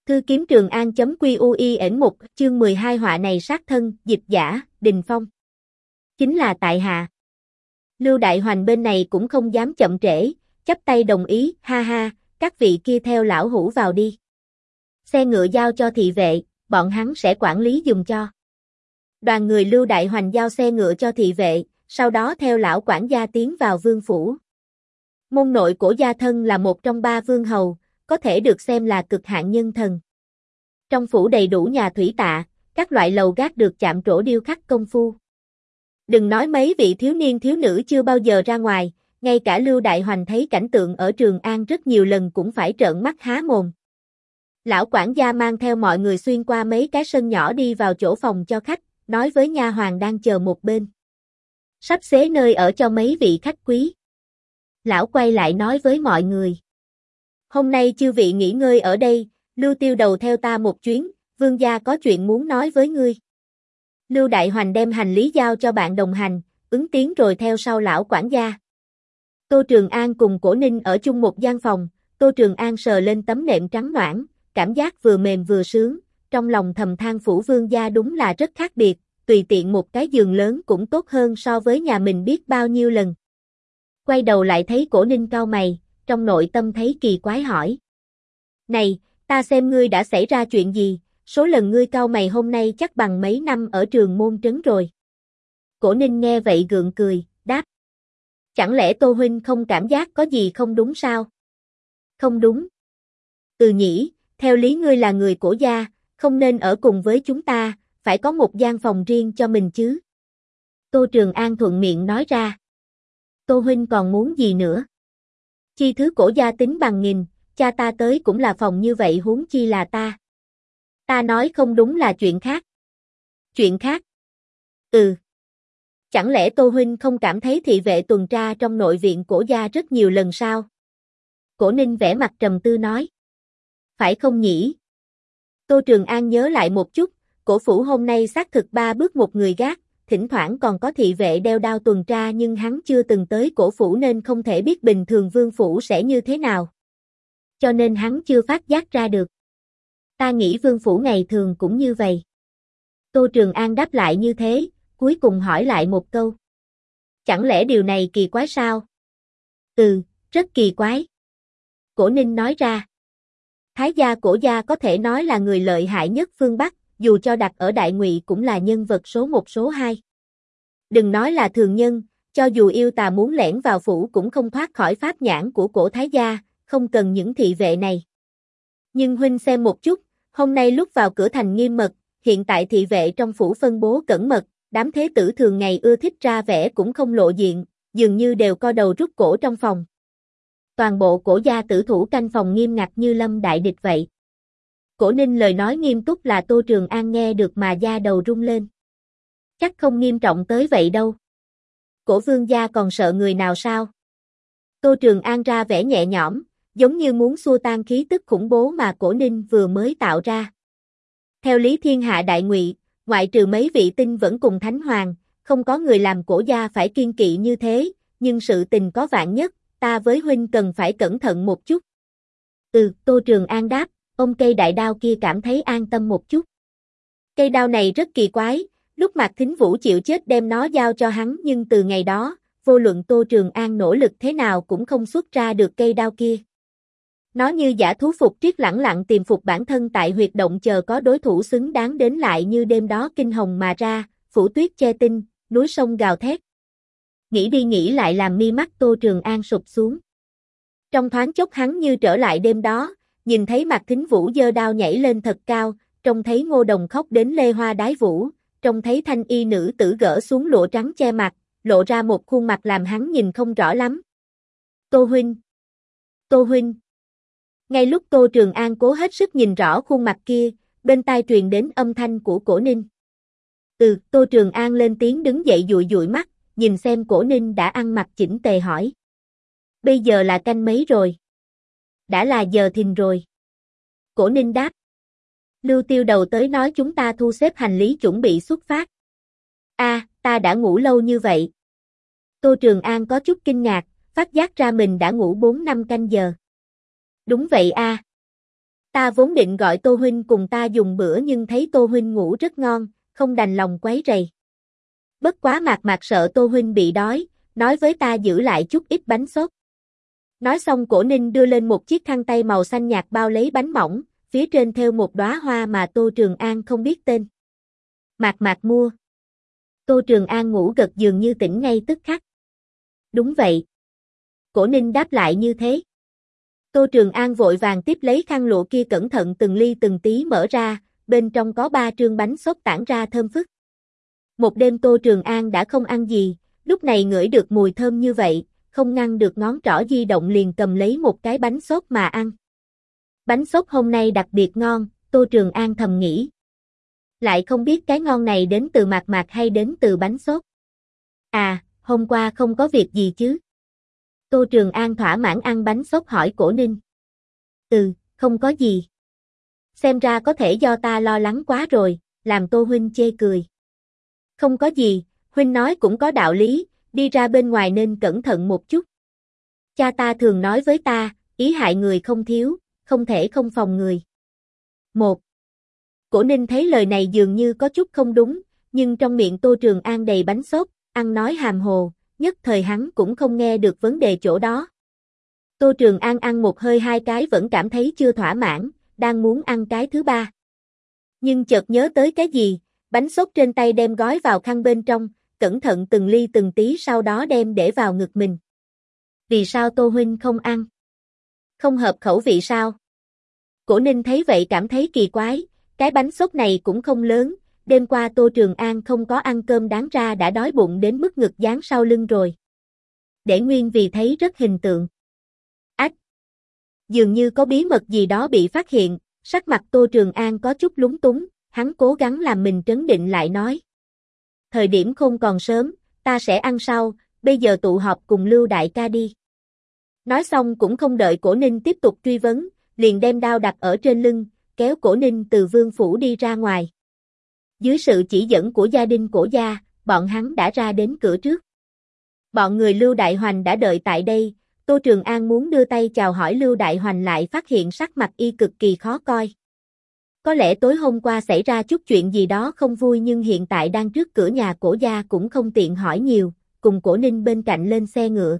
Thư kiếm Trường An.quy.ui.1 chương 12 họa này sát thân, dịch giả, Đình Phong. Chính là tại hạ. Lưu Đại Hoành bên này cũng không dám chậm trễ, chắp tay đồng ý, ha ha, các vị kia theo lão hủ vào đi. Xe ngựa giao cho thị vệ, bọn hắn sẽ quản lý giùm cho. Đoàn người Lưu Đại Hoành giao xe ngựa cho thị vệ, sau đó theo lão quản gia tiến vào vương phủ. Môn nội Cổ Gia Thân là một trong ba vương hầu, có thể được xem là cực hạn nhân thần. Trong phủ đầy đủ nhà thủy tạ, các loại lầu gác được chạm trổ điêu khắc công phu. Đừng nói mấy vị thiếu niên thiếu nữ chưa bao giờ ra ngoài, ngay cả Lưu Đại Hoành thấy cảnh tượng ở Trường An rất nhiều lần cũng phải trợn mắt há mồm. Lão quản gia mang theo mọi người xuyên qua mấy cái sân nhỏ đi vào chỗ phòng cho khách, nói với nha hoàn đang chờ một bên. Sắp xế nơi ở cho mấy vị khách quý. Lão quay lại nói với mọi người. Hôm nay chư vị nghỉ ngơi ở đây, Lưu Tiêu Đầu theo ta một chuyến, vương gia có chuyện muốn nói với ngươi. Lưu Đại Hoành đem hành lý giao cho bạn đồng hành, ứng tiếng rồi theo sau lão quản gia. Tô Trường An cùng Cổ Ninh ở chung một gian phòng, Tô Trường An sờ lên tấm nệm trắng noãn, cảm giác vừa mềm vừa sướng, trong lòng thầm than phủ vương gia đúng là rất khác biệt, tùy tiện một cái giường lớn cũng tốt hơn so với nhà mình biết bao nhiêu lần. Quay đầu lại thấy Cổ Ninh cau mày, trong nội tâm thấy kỳ quái hỏi. Này, ta xem ngươi đã xảy ra chuyện gì, số lần ngươi cau mày hôm nay chắc bằng mấy năm ở Trường Môn Trấn rồi. Cổ Ninh nghe vậy gượng cười, đáp. Chẳng lẽ Tô Huynh không cảm giác có gì không đúng sao? Không đúng. Ừ nhỉ, theo lý ngươi là người Cổ gia, không nên ở cùng với chúng ta, phải có một gian phòng riêng cho mình chứ. Tô Trường An thuận miệng nói ra. Tô Huynh còn muốn gì nữa? Chi thứ Cổ gia tính bằng nghìn, cha ta tới cũng là phòng như vậy huống chi là ta. Ta nói không đúng là chuyện khác. Chuyện khác? Ừ. Chẳng lẽ Tô Huynh không cảm thấy thị vệ tuần tra trong nội viện Cổ gia rất nhiều lần sao? Cổ Ninh vẻ mặt trầm tư nói. Phải không nhỉ? Tô Trường An nhớ lại một chút, Cổ phủ hôm nay xác thực 3 bước một người gác, thỉnh thoảng còn có thị vệ đeo đao tuần tra nhưng hắn chưa từng tới Cổ phủ nên không thể biết bình thường vương phủ sẽ như thế nào. Cho nên hắn chưa phát giác ra được. Ta nghĩ vương phủ ngày thường cũng như vậy. Tô Trường An đáp lại như thế, cuối cùng hỏi lại một câu. Chẳng lẽ điều này kỳ quái sao? Ừ, rất kỳ quái. Cổ Ninh nói ra. Thái gia Cổ gia có thể nói là người lợi hại nhất phương Bắc, dù cho đặt ở Đại Ngụy cũng là nhân vật số 1 số 2. Đừng nói là thường nhân, cho dù yêu tà muốn lẻn vào phủ cũng không thoát khỏi pháp nhãn của Cổ Thái gia, không cần những thị vệ này. Nhưng huynh xem một chút, hôm nay lúc vào cửa thành nghiêm mật, hiện tại thị vệ trong phủ phân bố cẩn mật, đám thế tử thường ngày ưa thích ra vẻ cũng không lộ diện, dường như đều co đầu rút cổ trong phòng. Toàn bộ Cổ gia tử thủ canh phòng nghiêm ngặt như lâm đại địch vậy. Cổ Ninh lời nói nghiêm túc là Tô Trường An nghe được mà da đầu rung lên. Chắc không nghiêm trọng tới vậy đâu. Cổ vương gia còn sợ người nào sao? Tô Trường An ra vẻ nhẹ nhõm, giống như muốn xua tan khí tức khủng bố mà Cổ Ninh vừa mới tạo ra. Theo lý thiên hạ Đại Ngụy, ngoại trừ mấy vị tinh vẫn cùng Thánh Hoàng, không có người làm Cổ gia phải kiên kỵ như thế, nhưng sự tình có vạn nhất, ta với huynh cần phải cẩn thận một chút. Ừ, Tô Trường An đáp, ôm cây đại đao kia cảm thấy an tâm một chút. Cây đao này rất kỳ quái, lúc Mạc Thính Vũ chịu chết đem nó giao cho hắn nhưng từ ngày đó, vô luận Tô Trường An nỗ lực thế nào cũng không xuất ra được cây đao kia. Nó như giả thú phục triết lẳng lặng tìm phục bản thân tại huyệt động chờ có đối thủ xứng đáng đến lại như đêm đó kinh hồng mà ra, phủ tuyết che tinh, núi sông gào thét. Nghĩ đi nghĩ lại làm mi mắt Tô Trường An sụp xuống. Trong thoáng chốc hắn như trở lại đêm đó, nhìn thấy Mạc Thính Vũ giơ đao nhảy lên thật cao, trông thấy Ngô Đồng khóc đến lê hoa đái vũ, trông thấy thanh y nữ tử gỡ xuống lụa trắng che mặt, lộ ra một khuôn mặt làm hắn nhìn không rõ lắm. Tô Huynh! Tô Huynh! Ngay lúc Tô Trường An cố hết sức nhìn rõ khuôn mặt kia, bên tai truyền đến âm thanh của Cổ Ninh. Ừ, Tô Trường An lên tiếng đứng dậy dụi dụi mắt, nhìn xem Cổ Ninh đã ăn mặc chỉnh tề hỏi. Bây giờ là canh mấy rồi? Đã là giờ thìn rồi. Cổ Ninh đáp. Lưu Tiêu Đầu tới nói chúng ta thu xếp hành lý chuẩn bị xuất phát. Ta đã ngủ lâu như vậy. Tô Trường An có chút kinh ngạc, phát giác ra mình đã ngủ 4-5 canh giờ. Đúng vậy Ta vốn định gọi Tô huynh cùng ta dùng bữa nhưng thấy Tô huynh ngủ rất ngon, không đành lòng quấy rầy. Bất quá Mạc Mạc sợ Tô huynh bị đói, nói với ta giữ lại chút ít bánh xốp. Nói xong Cổ Ninh đưa lên một chiếc khăn tay màu xanh nhạt bao lấy bánh mỏng, phía trên thêu một đóa hoa mà Tô Trường An không biết tên. Mạc Mạc mua. Tô Trường An ngủ gật dường như tỉnh ngay tức khắc. Đúng vậy. Cổ Ninh đáp lại như thế. Tô Trường An vội vàng tiếp lấy khăn lụa kia cẩn thận từng ly từng tí mở ra, bên trong có 3 trương bánh xốp tản ra thơm phức. Một đêm Tô Trường An đã không ăn gì, lúc này ngửi được mùi thơm như vậy, không ngăn được ngón trỏ di động liền cầm lấy một cái bánh xốp mà ăn. Bánh xốp hôm nay đặc biệt ngon, Tô Trường An thầm nghĩ. Lại không biết cái ngon này đến từ Mạc Mạc hay đến từ bánh xốp. À, hôm qua không có việc gì chứ? Tô Trường An thỏa mãn ăn bánh xốp hỏi Cổ Ninh. Không có gì. Xem ra có thể do ta lo lắng quá rồi, làm Tô huynh chê cười. Không có gì, huynh nói cũng có đạo lý, đi ra bên ngoài nên cẩn thận một chút. Cha ta thường nói với ta, ý hại người không thiếu, không thể không phòng người. Cổ Ninh thấy lời này dường như có chút không đúng, nhưng trong miệng Tô Trường An đầy bánh xốp, ăn nói hàm hồ, nhất thời hắn cũng không nghe được vấn đề chỗ đó. Tô Trường An ăn một hơi 2 cái vẫn cảm thấy chưa thỏa mãn, đang muốn ăn cái thứ 3. Nhưng chợt nhớ tới cái gì, bánh xốp trên tay đem gói vào khăn bên trong, cẩn thận từng ly từng tí sau đó đem để vào ngực mình. Vì sao Tô huynh không ăn? Không hợp khẩu vị sao? Cổ Ninh thấy vậy cảm thấy kỳ quái, cái bánh xốp này cũng không lớn, đêm qua Tô Trường An không có ăn cơm đáng ra đã đói bụng đến mức ngực dán sau lưng rồi. Để nguyên vì thấy rất hình tượng. Ách! Dường như có bí mật gì đó bị phát hiện, sắc mặt Tô Trường An có chút lúng túng, hắn cố gắng làm mình trấn định lại nói. Thời điểm không còn sớm, ta sẽ ăn sau, bây giờ tụ họp cùng Lưu đại ca đi. Nói xong cũng không đợi Cổ Ninh tiếp tục truy vấn, liền đem đao đặt ở trên lưng, kéo Cổ Ninh từ vương phủ đi ra ngoài. Dưới sự chỉ dẫn của gia đình Cổ gia, bọn hắn đã ra đến cửa trước. Bọn người Lưu Đại Hoành đã đợi tại đây, Tô Trường An muốn đưa tay chào hỏi Lưu Đại Hoành lại phát hiện sắc mặt y cực kỳ khó coi. Có lẽ tối hôm qua xảy ra chút chuyện gì đó không vui nhưng hiện tại đang trước cửa nhà Cổ gia cũng không tiện hỏi nhiều, cùng Cổ Ninh bên cạnh lên xe ngựa.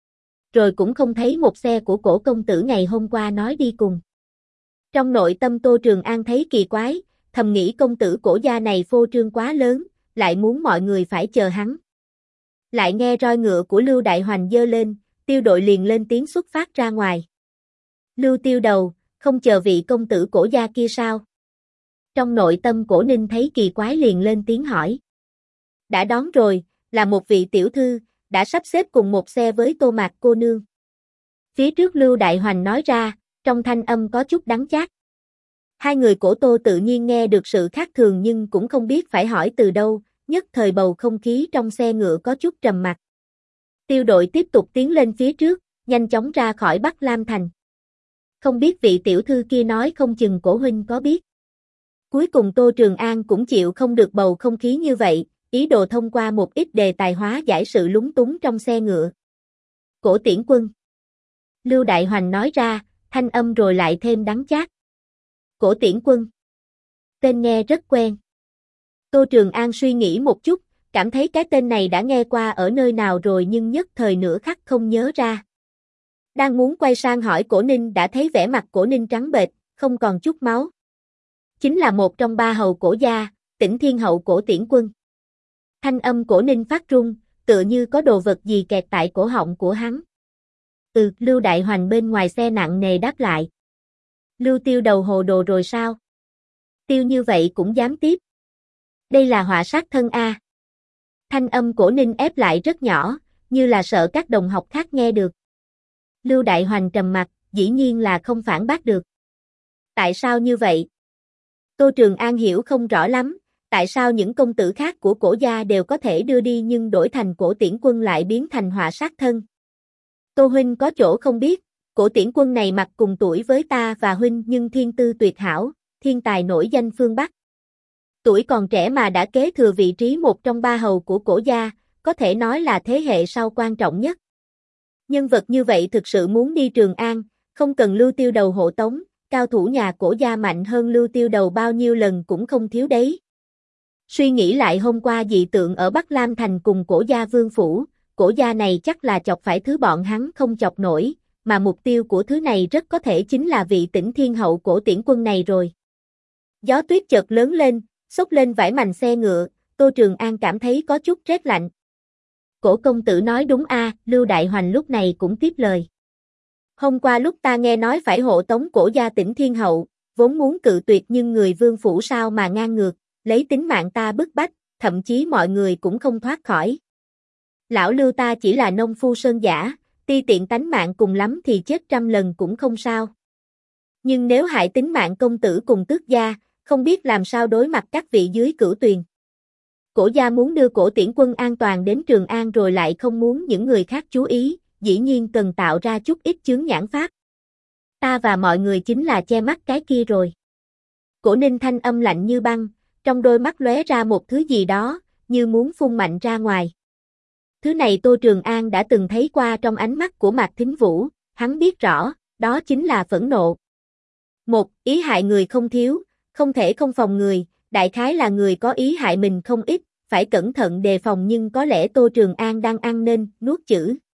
Rồi cũng không thấy một xe của Cổ công tử ngày hôm qua nói đi cùng. Trong nội tâm Tô Trường An thấy kỳ quái, thầm nghĩ công tử Cổ gia này phô trương quá lớn, lại muốn mọi người phải chờ hắn. Lại nghe roi ngựa của Lưu Đại Hoành giơ lên, tiêu đội liền lên tiếng xuất phát ra ngoài. Lưu tiêu đầu, không chờ vị công tử Cổ gia kia sao? Trong nội tâm Cổ Ninh thấy kỳ quái liền lên tiếng hỏi. Đã đón rồi, là một vị tiểu thư, đã sắp xếp cùng một xe với Tô Mạc cô nương. Phía trước Lưu Đại Hoành nói ra, trong thanh âm có chút đắng chát. Hai người Cổ Tô tự nhiên nghe được sự khác thường nhưng cũng không biết phải hỏi từ đâu, nhất thời bầu không khí trong xe ngựa có chút trầm mặc. Tiêu đội tiếp tục tiến lên phía trước, nhanh chóng ra khỏi Bắc Lam Thành. Không biết vị tiểu thư kia nói không chừng Cổ huynh có biết. Cuối cùng Tô Trường An cũng chịu không được bầu không khí như vậy, ý đồ thông qua một ít đề tài hóa giải sự lúng túng trong xe ngựa. Cổ Tiễn Quân. Lưu Đại Hoành nói ra, thanh âm rồi lại thêm đắng chát. Cổ Tiễn Quân. Tên nghe rất quen. Tô Trường An suy nghĩ một chút, cảm thấy cái tên này đã nghe qua ở nơi nào rồi nhưng nhất thời nửa khắc không nhớ ra. Đang muốn quay sang hỏi Cổ Ninh đã thấy vẻ mặt Cổ Ninh trắng bệch, không còn chút máu. Chính là một trong 3 hầu Cổ gia, Tĩnh Thiên hậu Cổ Tiễn Quân. Thanh âm Cổ Ninh phát run, tựa như có đồ vật gì kẹt tại cổ họng của hắn. Lưu Đại Hoành bên ngoài xe nặng nề đáp lại. Lưu tiêu đầu hồ đồ rồi sao? Tiêu như vậy cũng dám tiếp. Đây là họa sát thân a. Thanh âm Cổ Ninh ép lại rất nhỏ, như là sợ các đồng học khác nghe được. Lưu Đại Hoành trầm mặt, dĩ nhiên là không phản bác được. Tại sao như vậy? Tô Trường An hiểu không rõ lắm, tại sao những công tử khác của Cổ gia đều có thể đưa đi nhưng đổi thành Cổ Tiễn Quân lại biến thành họa sát thân. Tô huynh có chỗ không biết, Cổ Tiễn Quân này mặc cùng tuổi với ta và huynh nhưng thiên tư tuyệt hảo, thiên tài nổi danh phương Bắc. Tuổi còn trẻ mà đã kế thừa vị trí một trong 3 hầu của Cổ gia, có thể nói là thế hệ sau quan trọng nhất. Nhân vật như vậy thực sự muốn đi Trường An, không cần Lưu tiêu đầu hộ tống, cao thủ nhà Cổ gia mạnh hơn Lưu Tiêu Đầu bao nhiêu lần cũng không thiếu đấy. Suy nghĩ lại hôm qua dị tượng ở Bắc Lam Thành cùng Cổ gia vương phủ, Cổ gia này chắc là chọc phải thứ bọn hắn không chọc nổi, mà mục tiêu của thứ này rất có thể chính là vị Tĩnh Thiên Hậu Cổ Tiễn Quân này rồi. Gió tuyết chợt lớn lên, xốc lên vải mành xe ngựa, Tô Trường An cảm thấy có chút rét lạnh. Cổ công tử nói đúng a, Lưu Đại Hoành lúc này cũng tiếp lời. Hôm qua lúc ta nghe nói phải hộ tống Cổ gia Tĩnh Thiên Hậu, vốn muốn cự tuyệt nhưng người vương phủ sao mà ngang ngược, lấy tính mạng ta bức bách, thậm chí mọi người cũng không thoát khỏi. Lão Lưu ta chỉ là nông phu sơn giả, ti tiện tánh mạng cùng lắm thì chết 100 lần cũng không sao. Nhưng nếu hại tính mạng công tử cùng tước gia, không biết làm sao đối mặt các vị dưới Cửu Tuyền. Cổ gia muốn đưa Cổ Tiễn Quân an toàn đến Trường An rồi lại không muốn những người khác chú ý, dĩ nhiên cần tạo ra chút ít chướng nhãn pháp. Ta và mọi người chính là che mắt cái kia rồi. Cổ Ninh thanh âm lạnh như băng, trong đôi mắt lóe ra một thứ gì đó, như muốn phun mạnh ra ngoài. Thứ này Tô Trường An đã từng thấy qua trong ánh mắt của Mạc Thính Vũ, hắn biết rõ, đó chính là phẫn nộ. Một, ý hại người không thiếu, không thể không phòng người, đại khái là người có ý hại mình không ít, phải cẩn thận đề phòng nhưng có lẽ Tô Trường An đang ăn nên nuốt chữ.